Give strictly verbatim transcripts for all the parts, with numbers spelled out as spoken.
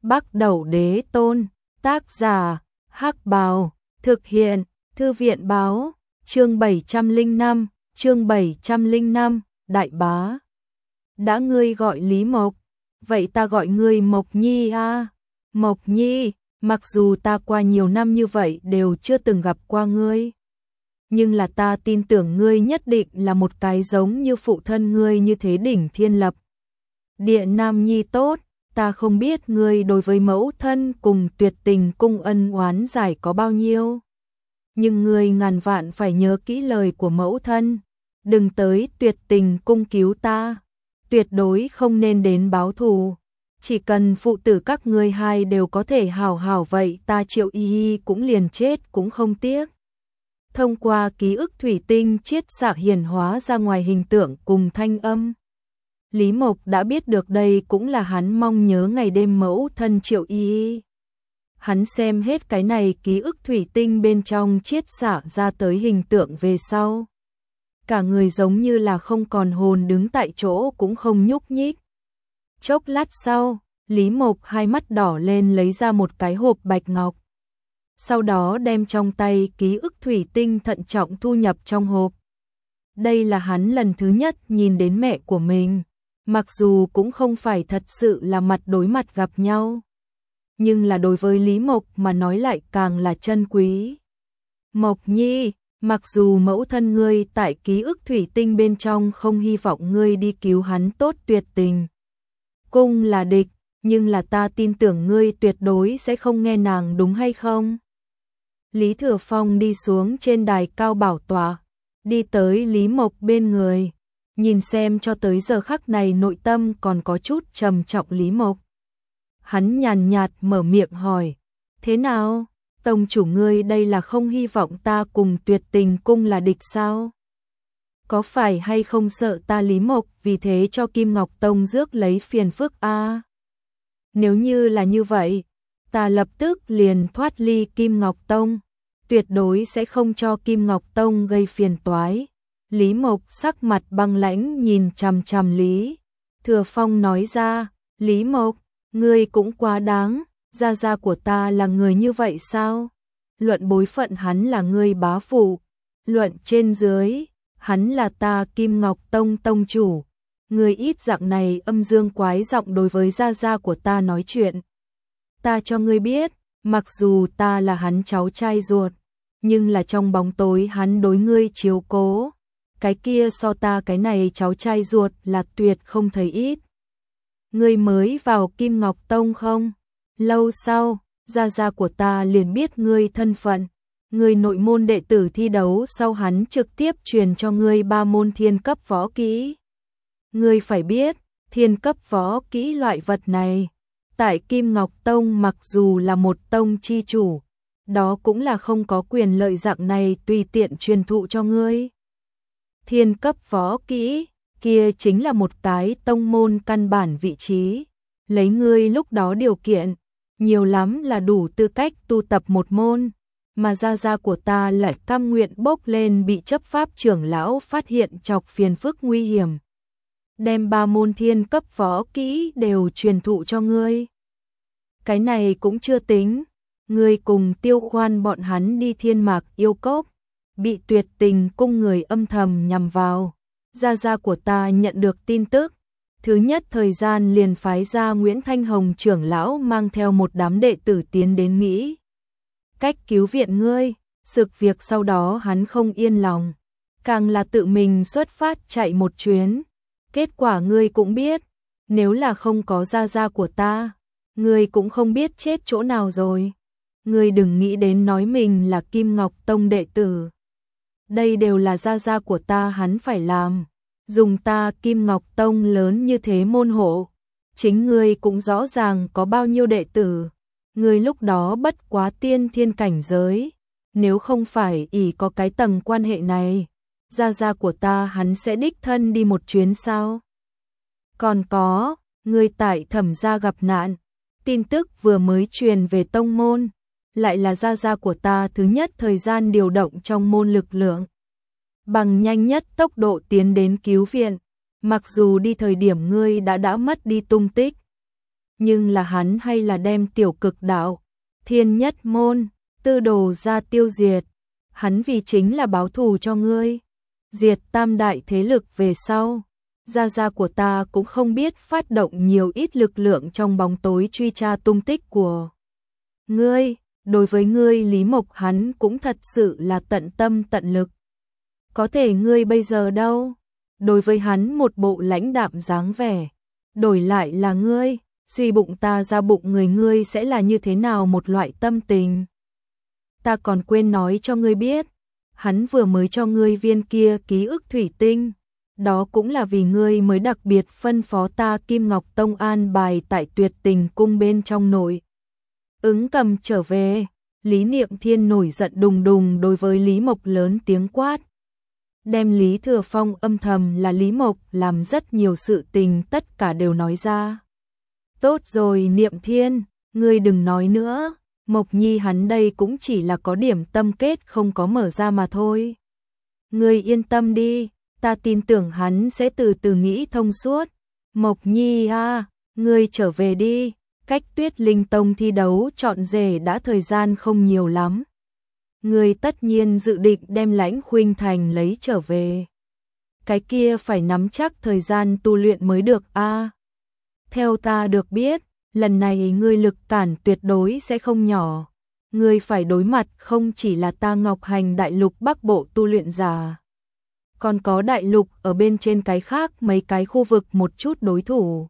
Bắc Đẩu Đế Tôn, tác giả, Hắc Bào, thực hiện, Thư viện báo, chương bảy trăm lẻ năm, chương bảy trăm lẻ năm, Đại Bá. Đã ngươi gọi Lý Mộc, vậy ta gọi ngươi Mộc Nhi a. À. Mộc Nhi, mặc dù ta qua nhiều năm như vậy đều chưa từng gặp qua ngươi, nhưng là ta tin tưởng ngươi nhất định là một cái giống như phụ thân ngươi như thế đỉnh thiên lập địa nam nhi tốt. Ta không biết ngươi đối với mẫu thân cùng Tuyệt Tình cung ân oán giải có bao nhiêu, nhưng ngươi ngàn vạn phải nhớ kỹ lời của mẫu thân, đừng tới Tuyệt Tình cung cứu ta, tuyệt đối không nên đến báo thù. Chỉ cần phụ tử các ngươi hai đều có thể hảo hảo vậy, ta Triệu Y Y cũng liền chết cũng không tiếc. Thông qua ký ức thủy tinh chiết xạ hiển hóa ra ngoài hình tượng cùng thanh âm, Lý Mộc đã biết được đây cũng là hắn mong nhớ ngày đêm mẫu thân Triệu Y Y. Hắn xem hết cái này ký ức thủy tinh bên trong chiết xạ ra tới hình tượng về sau, cả người giống như là không còn hồn, đứng tại chỗ cũng không nhúc nhích. Chốc lát sau, Lý Mộc hai mắt đỏ lên lấy ra một cái hộp bạch ngọc, sau đó đem trong tay ký ức thủy tinh thận trọng thu nhập trong hộp. Đây là hắn lần thứ nhất nhìn đến mẹ của mình, mặc dù cũng không phải thật sự là mặt đối mặt gặp nhau, nhưng là đối với Lý Mộc mà nói lại càng là chân quý. Mộc Nhi, mặc dù mẫu thân ngươi tại ký ức thủy tinh bên trong không hy vọng ngươi đi cứu hắn tốt Tuyệt Tình cung là địch, nhưng là ta tin tưởng ngươi tuyệt đối sẽ không nghe nàng, đúng hay không? Lý Thừa Phong đi xuống trên đài cao bảo tọa, đi tới Lý Mộc bên người, nhìn xem cho tới giờ khắc này nội tâm còn có chút trầm trọng Lý Mộc. Hắn nhàn nhạt mở miệng hỏi, thế nào, tông chủ ngươi đây là không hy vọng ta cùng Tuyệt Tình cung là địch sao? Có phải hay không sợ ta Lý Mộc vì thế cho Kim Ngọc Tông rước lấy phiền phức a? À? Nếu như là như vậy, ta lập tức liền thoát ly Kim Ngọc Tông, tuyệt đối sẽ không cho Kim Ngọc Tông gây phiền toái. Lý Mộc sắc mặt băng lãnh nhìn chằm chằm Lý Thừa Phong nói ra, Lý Mộc, ngươi cũng quá đáng, gia gia của ta là người như vậy sao? Luận bối phận hắn là ngươi bá phụ, luận trên dưới, hắn là ta Kim Ngọc Tông tông chủ. Ngươi ít dạng này âm dương quái giọng đối với gia gia của ta nói chuyện. Ta cho ngươi biết, mặc dù ta là hắn cháu trai ruột, nhưng là trong bóng tối hắn đối ngươi chiếu cố, cái kia so ta cái này cháu trai ruột là tuyệt không thấy ít. Ngươi mới vào Kim Ngọc Tông không? Lâu sau, gia gia của ta liền biết ngươi thân phận. Ngươi nội môn đệ tử thi đấu sau hắn trực tiếp truyền cho ngươi ba môn thiên cấp võ kỹ. Ngươi phải biết, thiên cấp võ kỹ loại vật này, tại Kim Ngọc Tông mặc dù là một tông chi chủ, đó cũng là không có quyền lợi dạng này tùy tiện truyền thụ cho ngươi. Thiên cấp võ kỹ, kia chính là một cái tông môn căn bản vị trí, lấy ngươi lúc đó điều kiện, nhiều lắm là đủ tư cách tu tập một môn, mà gia gia của ta lại cam nguyện bốc lên bị chấp pháp trưởng lão phát hiện chọc phiền phức nguy hiểm, đem ba môn thiên cấp võ kỹ đều truyền thụ cho ngươi. Cái này cũng chưa tính, ngươi cùng Tiêu Khoan bọn hắn đi Thiên Mạc Yêu Cốc, bị Tuyệt Tình cung người âm thầm nhằm vào. Gia gia của ta nhận được tin tức, thứ nhất thời gian liền phái ra Nguyễn Thanh Hồng trưởng lão mang theo một đám đệ tử tiến đến Mỹ cách cứu viện ngươi. Sự việc sau đó hắn không yên lòng, càng là tự mình xuất phát chạy một chuyến. Kết quả ngươi cũng biết, nếu là không có gia gia của ta, ngươi cũng không biết chết chỗ nào rồi. Ngươi đừng nghĩ đến nói mình là Kim Ngọc Tông đệ tử. Đây đều là gia gia của ta hắn phải làm. Dùng ta Kim Ngọc Tông lớn như thế môn hộ, chính ngươi cũng rõ ràng có bao nhiêu đệ tử. Ngươi lúc đó bất quá tiên thiên cảnh giới, nếu không phải ỷ có cái tầng quan hệ này, gia gia của ta hắn sẽ đích thân đi một chuyến sao? Còn có, ngươi tại Thẩm gia gặp nạn, tin tức vừa mới truyền về tông môn, lại là gia gia của ta thứ nhất thời gian điều động trong môn lực lượng, bằng nhanh nhất tốc độ tiến đến cứu viện, mặc dù đi thời điểm ngươi đã đã mất đi tung tích, nhưng là hắn hay là đem tiểu cực đạo, thiên nhất môn, tư đồ ra tiêu diệt. Hắn vì chính là báo thù cho ngươi. Diệt tam đại thế lực về sau, gia gia của ta cũng không biết phát động nhiều ít lực lượng trong bóng tối truy tra tung tích của ngươi. Đối với ngươi Lý Mộc hắn cũng thật sự là tận tâm tận lực. Có thể ngươi bây giờ đâu? Đối với hắn một bộ lãnh đạm dáng vẻ. Đổi lại là ngươi, suy bụng ta ra bụng người ngươi sẽ là như thế nào một loại tâm tình. Ta còn quên nói cho ngươi biết, hắn vừa mới cho ngươi viên kia ký ức thủy tinh. Đó cũng là vì ngươi mới đặc biệt phân phó ta Kim Ngọc Tông an bài tại Tuyệt Tình cung bên trong nội. Ứng cầm trở về, Lý Niệm Thiên nổi giận đùng đùng đối với Lý Mộc lớn tiếng quát. Đem Lý Thừa Phong âm thầm là Lý Mộc làm rất nhiều sự tình tất cả đều nói ra. Tốt rồi Niệm Thiên, ngươi đừng nói nữa, Mộc Nhi hắn đây cũng chỉ là có điểm tâm kết không có mở ra mà thôi. Ngươi yên tâm đi, ta tin tưởng hắn sẽ từ từ nghĩ thông suốt. Mộc Nhi à, ngươi trở về đi, cách Tuyết Linh Tông thi đấu chọn rể đã thời gian không nhiều lắm. Ngươi tất nhiên dự định đem Lãnh Khuynh Thành lấy trở về. Cái kia phải nắm chắc thời gian tu luyện mới được a. À, theo ta được biết, lần này ngươi lực cản tuyệt đối sẽ không nhỏ. Ngươi phải đối mặt không chỉ là ta Ngọc Hành đại lục Bắc Bộ tu luyện giả, còn có đại lục ở bên trên cái khác mấy cái khu vực một chút đối thủ.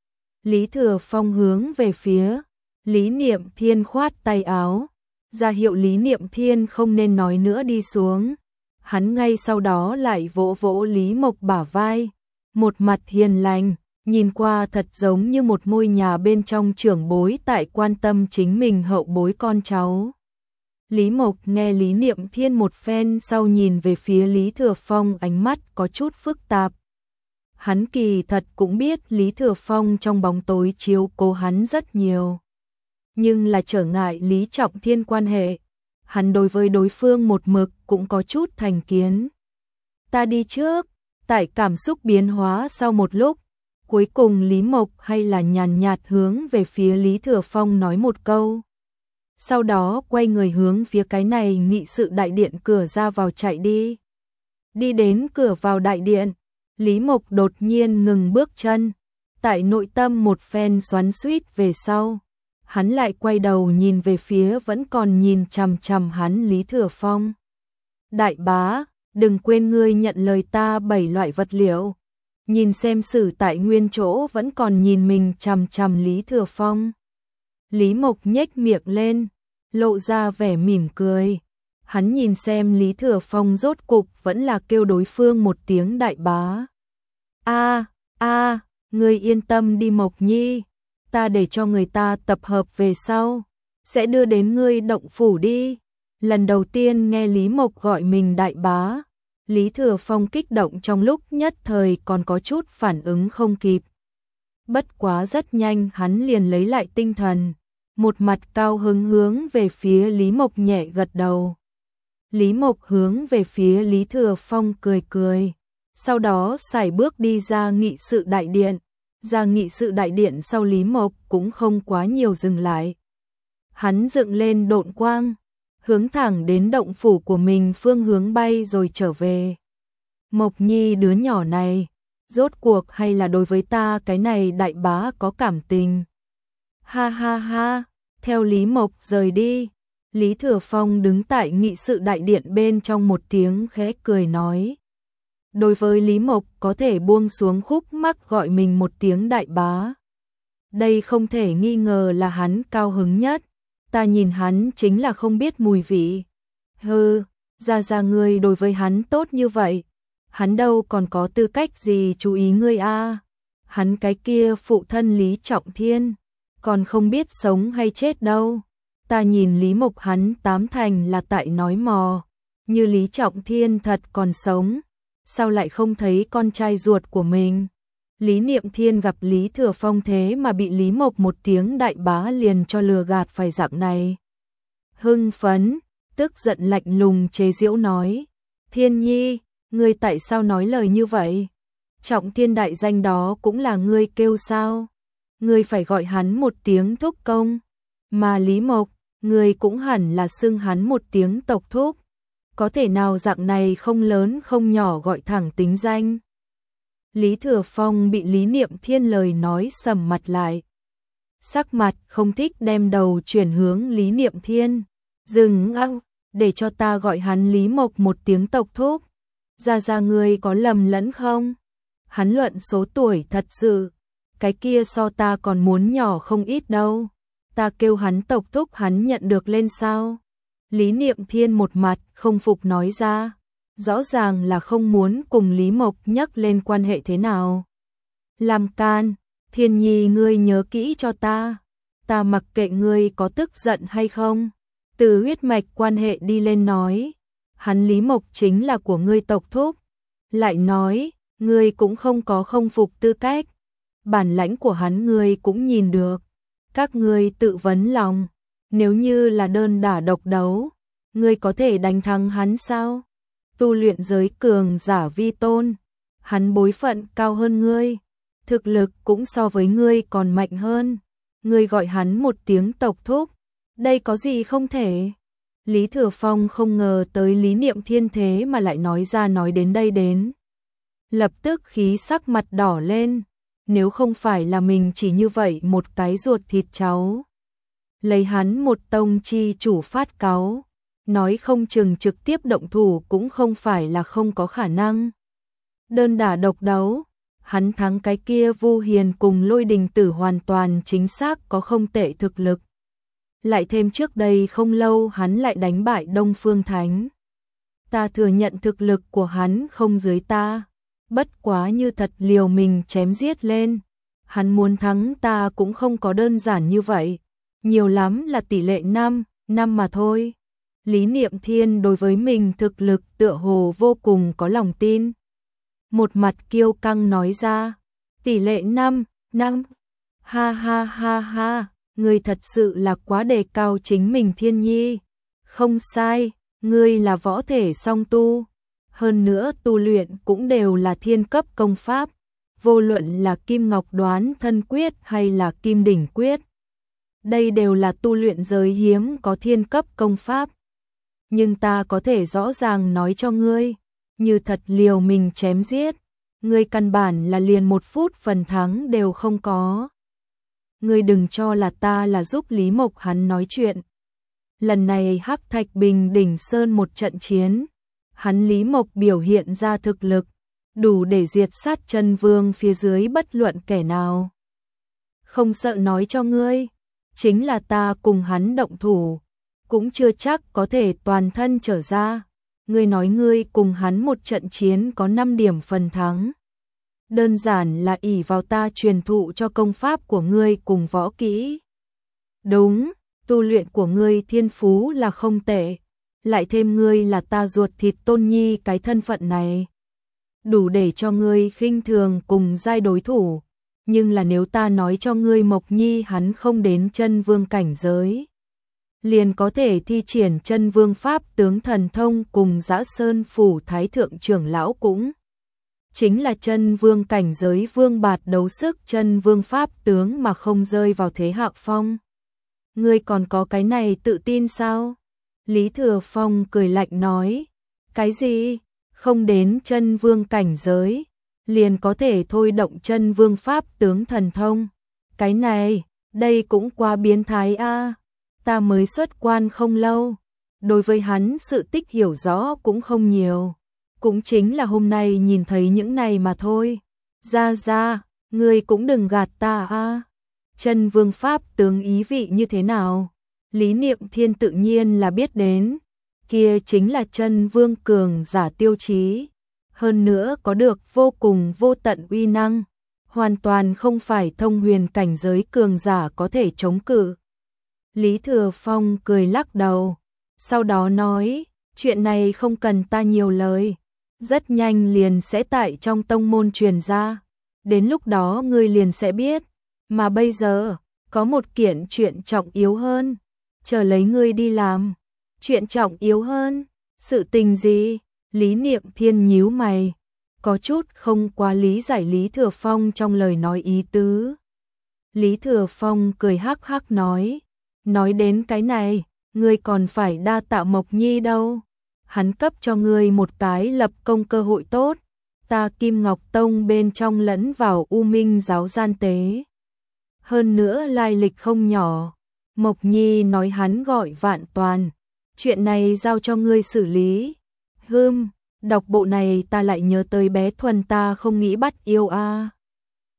Lý Thừa Phong hướng về phía Lý Niệm Thiên khoát tay áo, ra hiệu Lý Niệm Thiên không nên nói nữa đi xuống. Hắn ngay sau đó lại vỗ vỗ Lý Mộc bả vai, một mặt hiền lành, nhìn qua thật giống như một ngôi nhà bên trong trưởng bối tại quan tâm chính mình hậu bối con cháu. Lý Mộc nghe Lý Niệm Thiên một phen sau nhìn về phía Lý Thừa Phong, ánh mắt có chút phức tạp. Hắn kỳ thật cũng biết Lý Thừa Phong trong bóng tối chiếu cố hắn rất nhiều, nhưng là trở ngại Lý Trọng Thiên quan hệ, hắn đối với đối phương một mực cũng có chút thành kiến. Ta đi trước. Tại cảm xúc biến hóa sau một lúc, cuối cùng Lý Mộc hay là nhàn nhạt hướng về phía Lý Thừa Phong nói một câu. Sau đó quay người hướng phía cái này nghị sự đại điện cửa ra vào chạy đi. Đi đến cửa vào đại điện, Lý Mộc đột nhiên ngừng bước chân. Tại nội tâm một phen xoắn xuýt về sau, hắn lại quay đầu nhìn về phía vẫn còn nhìn chằm chằm hắn Lý Thừa Phong. Đại bá, đừng quên ngươi nhận lời ta bảy loại vật liệu. Nhìn xem Sử tại nguyên chỗ vẫn còn nhìn mình chằm chằm Lý Thừa Phong. Lý Mộc nhếch miệng lên, lộ ra vẻ mỉm cười. Hắn nhìn xem Lý Thừa Phong rốt cục vẫn là kêu đối phương một tiếng đại bá. A, a, ngươi yên tâm đi Mộc Nhi, ta để cho người ta tập hợp về sau, sẽ đưa đến ngươi động phủ đi. Lần đầu tiên nghe Lý Mộc gọi mình đại bá, Lý Thừa Phong kích động trong lúc nhất thời còn có chút phản ứng không kịp. Bất quá rất nhanh hắn liền lấy lại tinh thần, một mặt cao hứng hướng về phía Lý Mộc nhẹ gật đầu. Lý Mộc hướng về phía Lý Thừa Phong cười cười, sau đó sải bước đi ra nghị sự đại điện. Ra nghị sự đại điện sau Lý Mộc cũng không quá nhiều dừng lại. Hắn dựng lên độn quang, hướng thẳng đến động phủ của mình phương hướng bay rồi trở về. Mộc Nhi đứa nhỏ này, rốt cuộc hay là đối với ta cái này đại bá có cảm tình. Ha ha ha, theo Lý Mộc rời đi, Lý Thừa Phong đứng tại nghị sự đại điện bên trong một tiếng khẽ cười nói. Đối với Lý Mộc có thể buông xuống khúc mắc gọi mình một tiếng đại bá, đây không thể nghi ngờ là hắn cao hứng nhất. Ta nhìn hắn chính là không biết mùi vị. Hừ, ra ra ngươi đối với hắn tốt như vậy, hắn đâu còn có tư cách gì chú ý ngươi a? À. Hắn cái kia phụ thân Lý Trọng Thiên, còn không biết sống hay chết đâu. Ta nhìn Lý Mộc hắn tám thành là tại nói mò, như Lý Trọng Thiên thật còn sống, sao lại không thấy con trai ruột của mình? Lý Niệm Thiên gặp Lý Thừa Phong thế mà bị Lý Mộc một tiếng đại bá liền cho lừa gạt phải dạng này. Hưng phấn, tức giận lạnh lùng chế giễu nói. Thiên Nhi, ngươi tại sao nói lời như vậy? Trọng Thiên đại danh đó cũng là ngươi kêu sao? ngươi phải gọi hắn một tiếng thúc công, mà Lý Mộc, ngươi cũng hẳn là xưng hắn một tiếng tộc thúc. Có thể nào dạng này không lớn không nhỏ gọi thẳng tính danh. Lý Thừa Phong bị Lý Niệm Thiên lời nói sầm mặt lại. Sắc mặt không thích đem đầu chuyển hướng Lý Niệm Thiên. Dừng ăng, để cho ta gọi hắn Lý Mộc một tiếng tộc thúc. Ra ra ngươi có lầm lẫn không? Hắn luận số tuổi thật sự, cái kia so ta còn muốn nhỏ không ít đâu. Ta kêu hắn tộc thúc hắn nhận được lên sao? Lý Niệm Thiên một mặt không phục nói ra. Rõ ràng là không muốn cùng Lý Mộc nhắc lên quan hệ thế nào. Làm can, Thiên Nhi ngươi nhớ kỹ cho ta. Ta mặc kệ ngươi có tức giận hay không. Từ huyết mạch quan hệ đi lên nói. Hắn Lý Mộc chính là của ngươi tộc thúc. Lại nói, ngươi cũng không có không phục tư cách. Bản lãnh của hắn ngươi cũng nhìn được. Các ngươi tự vấn lòng. Nếu như là đơn đả độc đấu, ngươi có thể đánh thắng hắn sao? Tu luyện giới cường giả vi tôn, hắn bối phận cao hơn ngươi, thực lực cũng so với ngươi còn mạnh hơn. Ngươi gọi hắn một tiếng tộc thúc, đây có gì không thể? Lý Thừa Phong không ngờ tới Lý Niệm Thiên thế mà lại nói ra nói đến đây đến. Lập tức khí sắc mặt đỏ lên, nếu không phải là mình chỉ như vậy một cái ruột thịt cháu. Lấy hắn một tông chi chủ phát cáu, nói không chừng trực tiếp động thủ cũng không phải là không có khả năng. Đơn đả độc đấu, hắn thắng cái kia Vu Hiền cùng Lôi Đình Tử hoàn toàn chính xác có không tệ thực lực. Lại thêm trước đây không lâu hắn lại đánh bại Đông Phương Thánh. Ta thừa nhận thực lực của hắn không dưới ta, bất quá như thật liều mình chém giết lên. Hắn muốn thắng ta cũng không có đơn giản như vậy, nhiều lắm là tỷ lệ năm, năm mà thôi. Lý Niệm Thiên đối với mình thực lực tựa hồ vô cùng có lòng tin. Một mặt kiêu căng nói ra, tỷ lệ năm, năm, ha ha ha ha, ngươi thật sự là quá đề cao chính mình Thiên Nhi. Không sai, ngươi là võ thể song tu, hơn nữa tu luyện cũng đều là thiên cấp công pháp, vô luận là Kim Ngọc Đoán Thân Quyết hay là Kim Đỉnh Quyết. Đây đều là tu luyện giới hiếm có thiên cấp công pháp. Nhưng ta có thể rõ ràng nói cho ngươi, như thật liều mình chém giết, ngươi căn bản là liền một phút phần thắng đều không có. Ngươi đừng cho là ta là giúp Lý Mộc hắn nói chuyện. Lần này Hắc Thạch Bình Đỉnh Sơn một trận chiến, hắn Lý Mộc biểu hiện ra thực lực, đủ để diệt sát Chân Vương phía dưới bất luận kẻ nào. Không sợ nói cho ngươi, chính là ta cùng hắn động thủ, cũng chưa chắc có thể toàn thân trở ra. Ngươi nói ngươi cùng hắn một trận chiến có năm điểm phần thắng. Đơn giản là ỷ vào ta truyền thụ cho công pháp của ngươi cùng võ kỹ. Đúng, tu luyện của ngươi thiên phú là không tệ, lại thêm ngươi là ta ruột thịt Tôn Nhi, cái thân phận này đủ để cho ngươi khinh thường cùng giai đối thủ. Nhưng là nếu ta nói cho ngươi Mộc Nhi hắn không đến chân vương cảnh giới, liền có thể thi triển chân vương pháp tướng thần thông cùng Dã Sơn phủ thái thượng trưởng lão cũng chính là chân vương cảnh giới vương bạt đấu sức chân vương pháp tướng mà không rơi vào thế hạ phong. Ngươi còn có cái này tự tin sao? Lý Thừa Phong cười lạnh nói, cái gì? Không đến chân vương cảnh giới, liền có thể thôi động chân vương pháp tướng thần thông. Cái này, đây cũng quá biến thái a. Ta mới xuất quan không lâu, đối với hắn sự tích hiểu rõ cũng không nhiều, cũng chính là hôm nay nhìn thấy những này mà thôi. Ra ra, ngươi cũng đừng gạt ta a. Chân vương pháp tướng ý vị như thế nào? Lý Niệm Thiên tự nhiên là biết đến, kia chính là chân vương cường giả tiêu chí, hơn nữa có được vô cùng vô tận uy năng, hoàn toàn không phải thông huyền cảnh giới cường giả có thể chống cự. Lý Thừa Phong cười lắc đầu, sau đó nói, chuyện này không cần ta nhiều lời, rất nhanh liền sẽ tại trong tông môn truyền ra, đến lúc đó ngươi liền sẽ biết, mà bây giờ, có một kiện chuyện trọng yếu hơn, chờ lấy ngươi đi làm. Chuyện trọng yếu hơn, sự tình gì? Lý Niệm Thiên nhíu mày, có chút không quá lý giải Lý Thừa Phong trong lời nói ý tứ. Lý Thừa Phong cười hắc hắc nói, nói đến cái này, ngươi còn phải đa tạ Mộc Nhi đâu. Hắn cấp cho ngươi một cái lập công cơ hội tốt, ta Kim Ngọc Tông bên trong lẫn vào U Minh giáo gian tế. Hơn nữa lai lịch không nhỏ. Mộc Nhi nói hắn gọi Vạn Toàn, chuyện này giao cho ngươi xử lý. Hừm, đọc bộ này ta lại nhớ tới bé Thuần ta không nghĩ bắt yêu a.